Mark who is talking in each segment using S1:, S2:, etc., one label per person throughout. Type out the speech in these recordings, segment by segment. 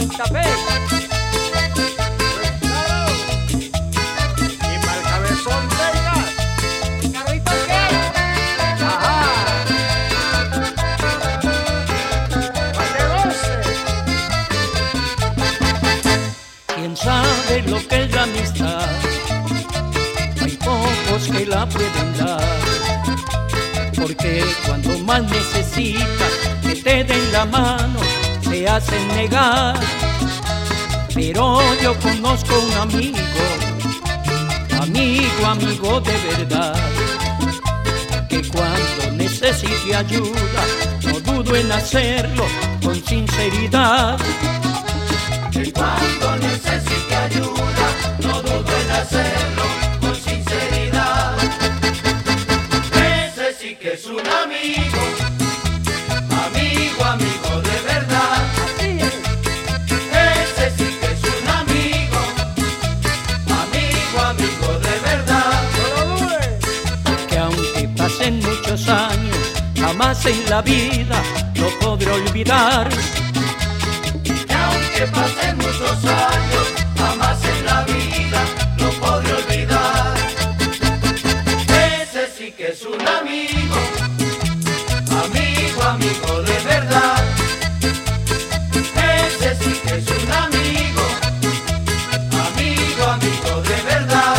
S1: Santa Fe.
S2: Y para el cabezón Vegas.
S1: ¿Carrito qué?
S2: Ajá. Pa' que goce.
S3: ¿Quién sabe lo que es la amistad? Hay pocos que la pueden dar, porque cuando más necesitas que te den la mano, se hacen negar. Pero yo conozco un amigo, amigo de verdad, que cuando necesite ayuda, no dudo en hacerlo con sinceridad.
S4: Que cuando necesite ayuda, no dudo en hacerlo con sinceridad. Ese sí que es un amigo, amigo de verdad. Ese sí que es un amigo, amigo de verdad.
S2: No lo dudes.
S3: Que aunque pasen muchos años, jamás en la vida lo podré olvidar.
S4: Que aunque pasen muchos años, jamás en la vida lo podré olvidar. Ese sí que es un amigo, amigo de verdad. Ese sí que es un amigo, amigo de verdad.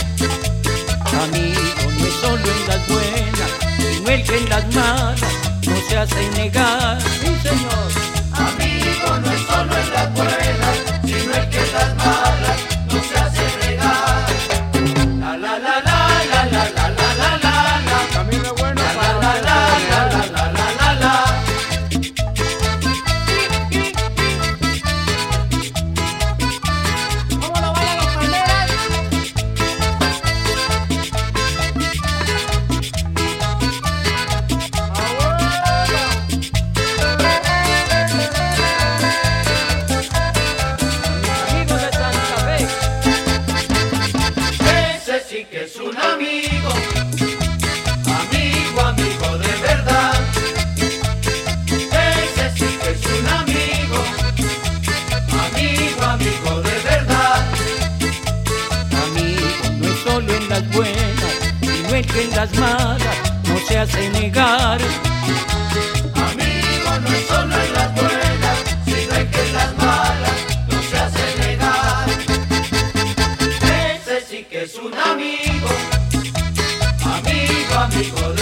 S3: Amigo no es solo en las buenas, sino el que en las malas no se hace negar.
S1: Sí, señor.
S4: Amigo no es solo en las buenas, sino el que en las malas no se hace negar. La la la la la la la la la la la.
S2: Camino bueno
S4: La
S2: para
S4: la la la la la la la la.
S1: ¿Cómo lo bailan los palmeras? Amigos de Santa Fe.
S4: Ese sí que es un amigo, amigo de verdad. Ese sí que es un amigo, amigo de verdad.
S3: Amigo no es solo en las buenas, sino el que en las malas no se hace negar.
S4: Amigo no es solo en las buenas, sino el que en las malas no se hace negar. Ese sí que es un amigo, amigo de